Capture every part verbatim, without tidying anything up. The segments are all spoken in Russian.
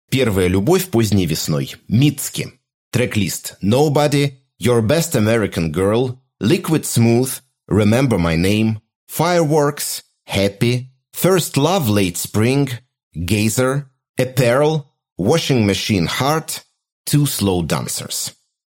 Первая любовь поздней весной. Mitski. Трек-лист Nobody, Your Best American Girl, Liquid Smooth, Remember My Name, Fireworks, Happy, First Love Late Spring, Gazer, Apparel, Washing Machine Heart, Two Slow Dancers.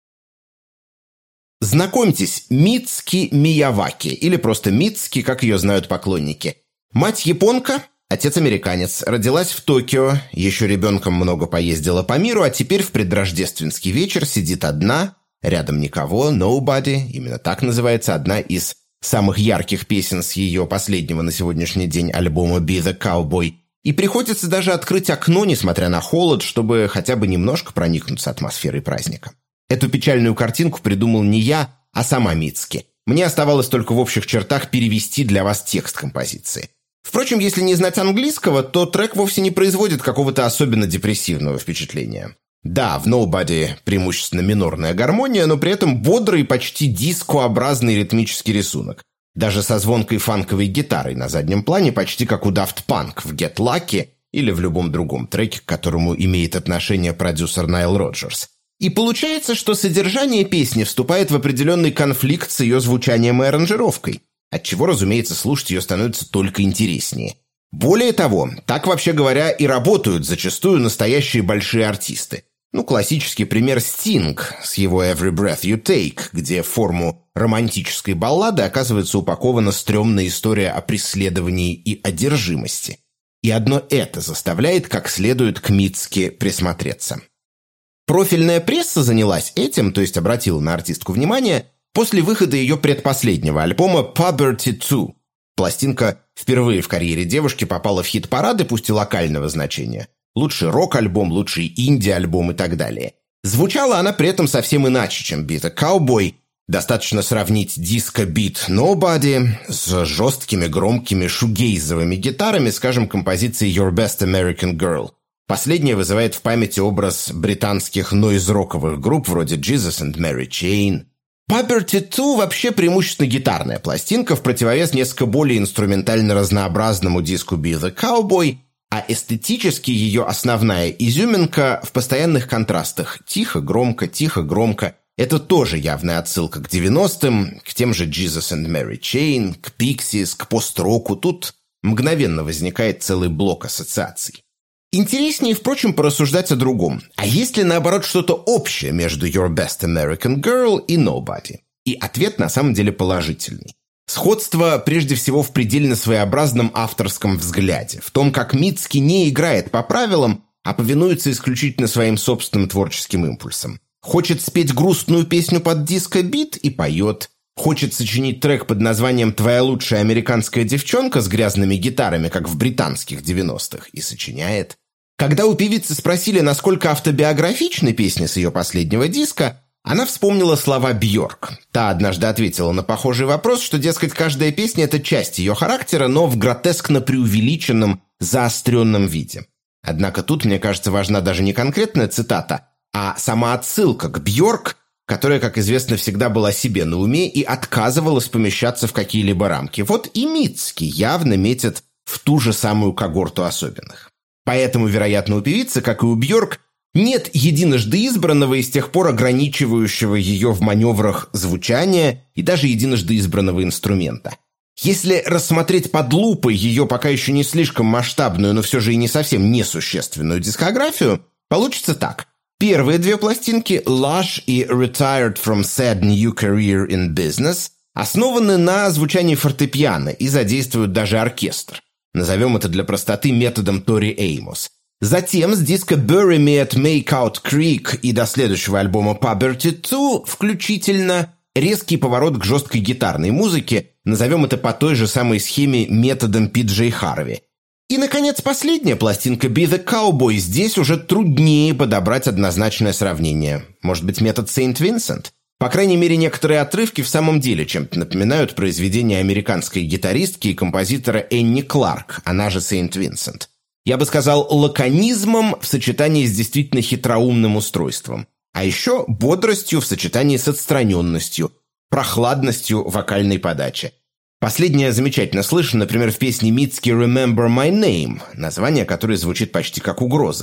Знакомьтесь, Митски Мияваки, или просто Митски, как ее знают поклонники. Мать японка, отец американец, родилась в Токио, еще ребенком много поездила по миру, а теперь в предрождественский вечер сидит одна, рядом никого, Nobody, именно так называется одна из самых ярких песен с ее последнего на сегодняшний день альбома «Be the Cowboy», и приходится даже открыть окно, несмотря на холод, чтобы хотя бы немножко проникнуться атмосферой праздника. Эту печальную картинку придумал не я, а сама Митски. Мне оставалось только в общих чертах перевести для вас текст композиции. Впрочем, если не знать английского, то трек вовсе не производит какого-то особенно депрессивного впечатления. Да, в Nobody преимущественно минорная гармония, но при этом бодрый, почти дискообразный ритмический рисунок. Даже со звонкой фанковой гитарой на заднем плане, почти как у Daft Punk в Get Lucky или в любом другом треке, к которому имеет отношение продюсер Найл Роджерс. И получается, что содержание песни вступает в определенный конфликт с ее звучанием и аранжировкой, отчего, разумеется, слушать ее становится только интереснее. Более того, так, вообще говоря, и работают зачастую настоящие большие артисты. Ну, классический пример Sting с его «Every Breath You Take», где в форму романтической баллады оказывается упакована стрёмная история о преследовании и одержимости. И одно это заставляет как следует к Митски присмотреться. Профильная пресса занялась этим, то есть обратила на артистку внимание, после выхода ее предпоследнего альбома «Puberty two». Пластинка впервые в карьере девушки попала в хит-парады, пусть и локального значения. Лучший рок-альбом, лучший инди-альбом и так далее. Звучала она при этом совсем иначе, чем «Be the Cowboy». Достаточно сравнить диско-бит «Nobody» с жесткими, громкими, шугейзовыми гитарами, скажем, композицией «Your Best American Girl». Последняя вызывает в памяти образ британских нойз-роковых групп вроде Jesus and Mary Chain. Puberty two вообще преимущественно гитарная пластинка в противовес несколько более инструментально разнообразному диску «Be the Cowboy», а эстетически ее основная изюминка в постоянных контрастах. Тихо-громко, тихо-громко. Это тоже явная отсылка к девяностым, к тем же Jesus and Mary Chain, к Pixies, к пост-року. Тут мгновенно возникает целый блок ассоциаций. Интереснее, впрочем, порассуждать о другом. А есть ли, наоборот, что-то общее между Your Best American Girl и Nobody? И ответ на самом деле положительный. Сходство прежде всего в предельно своеобразном авторском взгляде, в том, как Митски не играет по правилам, а повинуется исключительно своим собственным творческим импульсам. Хочет спеть грустную песню под диско-бит и поет. Хочет сочинить трек под названием «Твоя лучшая американская девчонка» с грязными гитарами, как в британских девяностых, и сочиняет. Когда у певицы спросили, насколько автобиографичны песни с ее последнего диска, она вспомнила слова Бьорк. Та однажды ответила на похожий вопрос, что, дескать, каждая песня – это часть ее характера, но в гротескно преувеличенном, заостренном виде. Однако тут, мне кажется, важна даже не конкретная цитата, а сама отсылка к Бьорк, которая, как известно, всегда была себе на уме и отказывалась помещаться в какие-либо рамки. Вот и Митски явно метит в ту же самую когорту особенных. Поэтому, вероятно, у певицы, как и у Бьорк, нет единожды избранного и с тех пор ограничивающего ее в маневрах звучания и даже единожды избранного инструмента. Если рассмотреть под лупой ее пока еще не слишком масштабную, но все же и не совсем несущественную дискографию, получится так. Первые две пластинки, Lush и Retired from Sad New Career in Business, основаны на звучании фортепиано и задействуют даже оркестр. Назовем это для простоты методом Тори Эймос. Затем с диска «Bury Me at Makeout Creek» и до следующего альбома «Puberty two» включительно резкий поворот к жесткой гитарной музыке, назовем это по той же самой схеме методом Пи Джей Харви. И, наконец, последняя пластинка «Be the Cowboy». Здесь уже труднее подобрать однозначное сравнение. Может быть, метод Сейнт Винсент? По крайней мере, некоторые отрывки в самом деле чем-то напоминают произведения американской гитаристки и композитора Энни Кларк, она же Сейнт Винсент. Я бы сказал, лаконизмом в сочетании с действительно хитроумным устройством. А еще бодростью в сочетании с отстраненностью, прохладностью вокальной подачи. Последнее замечательно слышно, например, в песне Митски «Remember My Name», название которой звучит почти как угроза.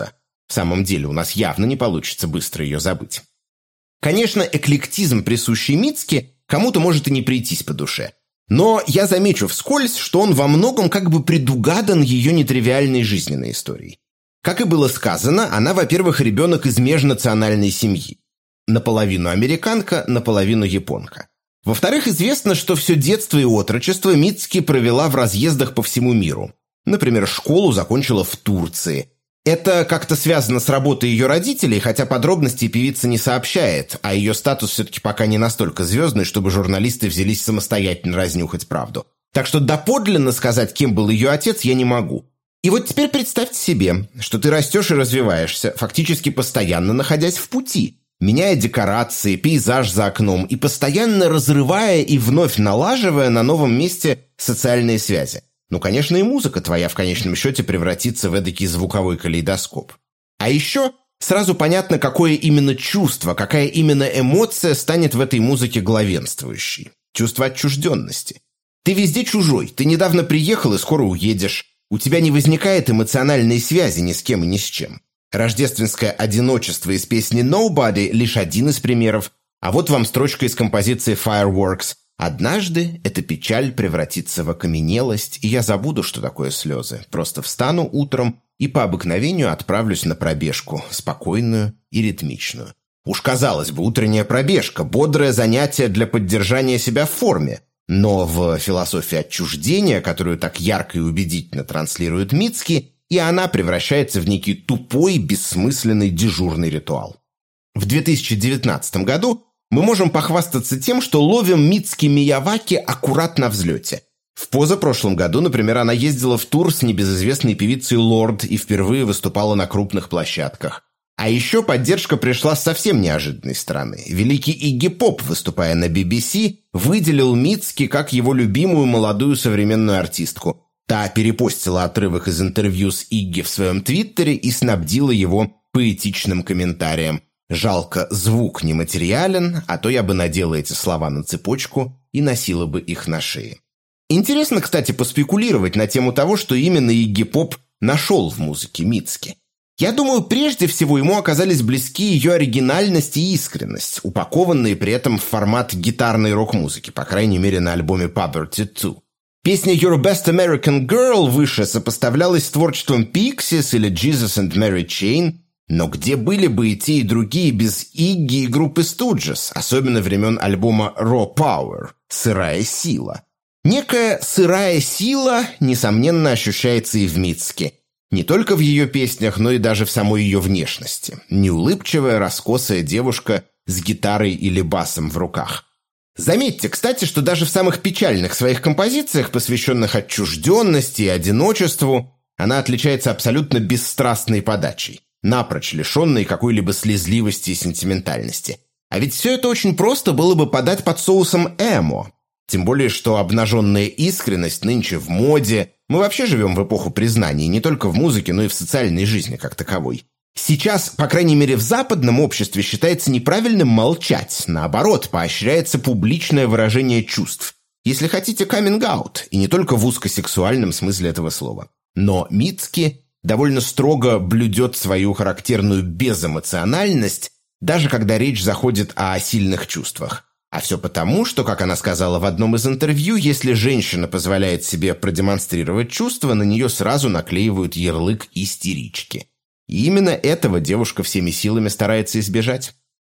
В самом деле, у нас явно не получится быстро ее забыть. Конечно, эклектизм, присущий Мицки, кому-то может и не прийтись по душе. Но я замечу вскользь, что он во многом как бы предугадан ее нетривиальной жизненной историей. Как и было сказано, она, во-первых, ребенок из межнациональной семьи. Наполовину американка, наполовину японка. Во-вторых, известно, что все детство и отрочество Мицки провела в разъездах по всему миру. Например, школу закончила в Турции. Это как-то связано с работой ее родителей, хотя подробностей певица не сообщает, а ее статус все-таки пока не настолько звездный, чтобы журналисты взялись самостоятельно разнюхать правду. Так что доподлинно сказать, кем был ее отец, я не могу. И вот теперь представьте себе, что ты растешь и развиваешься, фактически постоянно находясь в пути, меняя декорации, пейзаж за окном и постоянно разрывая и вновь налаживая на новом месте социальные связи. Ну, конечно, и музыка твоя в конечном счете превратится в эдакий звуковой калейдоскоп. А еще сразу понятно, какое именно чувство, какая именно эмоция станет в этой музыке главенствующей. Чувство отчужденности. Ты везде чужой, ты недавно приехал и скоро уедешь. У тебя не возникает эмоциональной связи ни с кем и ни с чем. Рождественское одиночество из песни «Nobody» – лишь один из примеров. А вот вам строчка из композиции «Fireworks». «Однажды эта печаль превратится в окаменелость, и я забуду, что такое слезы. Просто встану утром и по обыкновению отправлюсь на пробежку, спокойную и ритмичную». Уж казалось бы, утренняя пробежка – бодрое занятие для поддержания себя в форме. Но в философии отчуждения, которую так ярко и убедительно транслирует Мицки, и она превращается в некий тупой, бессмысленный дежурный ритуал. В две тысячи девятнадцатом году мы можем похвастаться тем, что ловим Мицки Мияваки аккурат на взлете. В позапрошлом году, например, она ездила в тур с небезызвестной певицей Лорд и впервые выступала на крупных площадках. А еще поддержка пришла с совсем неожиданной стороны. Великий Игги Поп, выступая на би би си, выделил Мицки как его любимую молодую современную артистку. Та перепостила отрывок из интервью с Игги в своем твиттере и снабдила его поэтичным комментарием. «Жалко, звук нематериален, а то я бы надела эти слова на цепочку и носила бы их на шее». Интересно, кстати, поспекулировать на тему того, что именно Игги Поп нашел в музыке Мицки. Я думаю, прежде всего ему оказались близки ее оригинальность и искренность, упакованные при этом в формат гитарной рок-музыки, по крайней мере на альбоме Puberty два. Песня «Your Best American Girl» выше сопоставлялась с творчеством Pixies или Jesus and Mary Chain, но где были бы и те, и другие без Игги и группы Stooges, особенно времен альбома «Raw Power» – «Сырая сила». Некая сырая сила, несомненно, ощущается и в Мицки. Не только в ее песнях, но и даже в самой ее внешности. Неулыбчивая, раскосая девушка с гитарой или басом в руках. Заметьте, кстати, что даже в самых печальных своих композициях, посвященных отчужденности и одиночеству, она отличается абсолютно бесстрастной подачей, напрочь лишенной какой-либо слезливости и сентиментальности. А ведь все это очень просто было бы подать под соусом эмо. Тем более, что обнаженная искренность нынче в моде. Мы вообще живем в эпоху признаний, не только в музыке, но и в социальной жизни как таковой. Сейчас, по крайней мере в западном обществе, считается неправильным молчать. Наоборот, поощряется публичное выражение чувств. Если хотите, каминг-аут, и не только в узкосексуальном смысле этого слова. Но Мицки довольно строго блюдет свою характерную безэмоциональность, даже когда речь заходит о сильных чувствах. А все потому, что, как она сказала в одном из интервью, если женщина позволяет себе продемонстрировать чувства, на нее сразу наклеивают ярлык истерички. И именно этого девушка всеми силами старается избежать.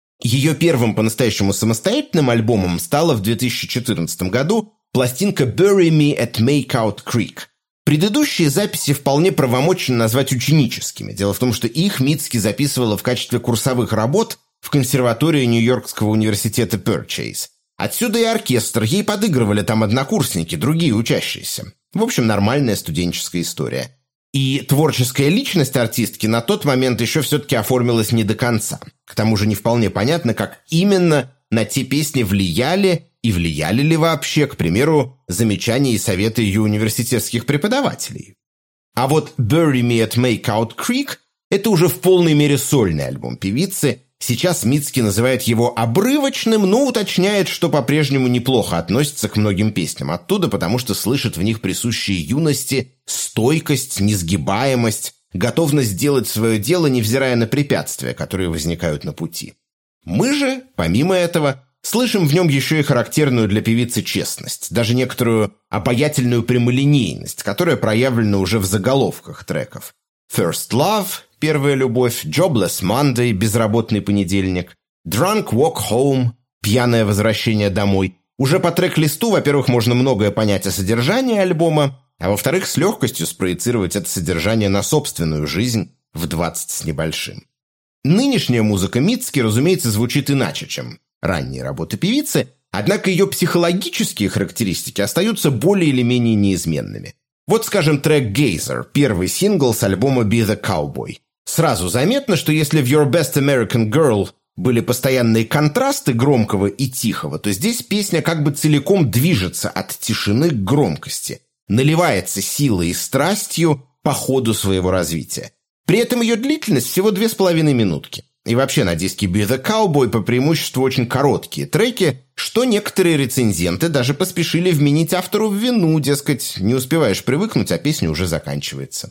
Ее первым по-настоящему самостоятельным альбомом стала в две тысячи четырнадцатом году пластинка «Bury Me at Makeout Creek». Предыдущие записи вполне правомочно назвать ученическими. Дело в том, что их Мицки записывала в качестве курсовых работ в консерватории Нью-Йоркского университета Purchase. Отсюда и оркестр, ей подыгрывали там однокурсники, другие учащиеся. В общем, нормальная студенческая история. И творческая личность артистки на тот момент еще все-таки оформилась не до конца. К тому же не вполне понятно, как именно на те песни влияли и влияли ли вообще, к примеру, замечания и советы ее университетских преподавателей. А вот «Bury Me at Makeout Creek» – это уже в полной мере сольный альбом певицы. Сейчас Мицки называет его обрывочным, но уточняет, что по-прежнему неплохо относится к многим песням оттуда, потому что слышит в них присущие юности стойкость, несгибаемость, готовность сделать свое дело, невзирая на препятствия, которые возникают на пути. Мы же, помимо этого, слышим в нем еще и характерную для певицы честность, даже некоторую обаятельную прямолинейность, которая проявлена уже в заголовках треков. «First Love» – «Первая любовь», «Jobless Monday» – «Безработный понедельник», «Drunk Walk Home» – «Пьяное возвращение домой». Уже по трек-листу, во-первых, можно многое понять о содержании альбома, а во-вторых, с легкостью спроецировать это содержание на собственную жизнь в двадцать с небольшим. Нынешняя музыка Митски, разумеется, звучит иначе, чем ранние работы певицы, однако ее психологические характеристики остаются более или менее неизменными. Вот, скажем, трек «Gazer», первый сингл с альбома «Be the Cowboy». Сразу заметно, что если в «Your Best American Girl» были постоянные контрасты громкого и тихого, то здесь песня как бы целиком движется от тишины к громкости, наливается силой и страстью по ходу своего развития. При этом ее длительность всего две с половиной минутки. И вообще на диске «Be the Cowboy» по преимуществу очень короткие треки, что некоторые рецензенты даже поспешили вменить автору в вину, дескать, не успеваешь привыкнуть, а песня уже заканчивается.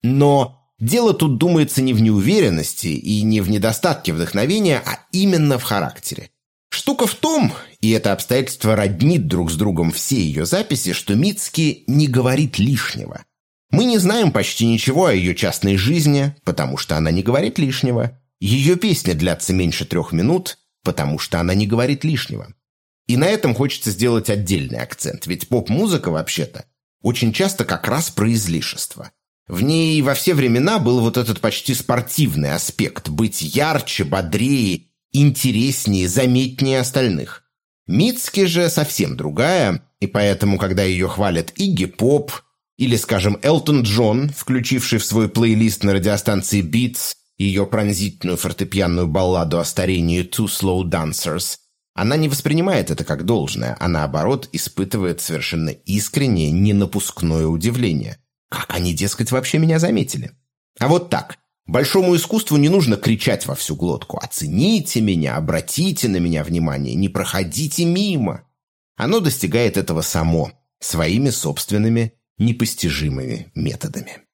Но дело тут, думается, не в неуверенности и не в недостатке вдохновения, а именно в характере. Штука в том, и это обстоятельство роднит друг с другом все ее записи, что Митски не говорит лишнего. Мы не знаем почти ничего о ее частной жизни, потому что она не говорит лишнего. Ее песня длятся меньше трех минут, потому что она не говорит лишнего. И на этом хочется сделать отдельный акцент, ведь поп-музыка, вообще-то, очень часто как раз про излишество. В ней во все времена был вот этот почти спортивный аспект – быть ярче, бодрее, интереснее, заметнее остальных. Митски же совсем другая, и поэтому, когда ее хвалят Игги Поп или, скажем, Элтон Джон, включивший в свой плейлист на радиостанции Beats ее пронзительную фортепианную балладу о старении «Two Slow Dancers», она не воспринимает это как должное, а наоборот испытывает совершенно искреннее, ненапускное удивление. Как они, дескать, вообще меня заметили? А вот так. Большому искусству не нужно кричать во всю глотку: «Оцените меня, обратите на меня внимание, не проходите мимо». Оно достигает этого само, своими собственными непостижимыми методами.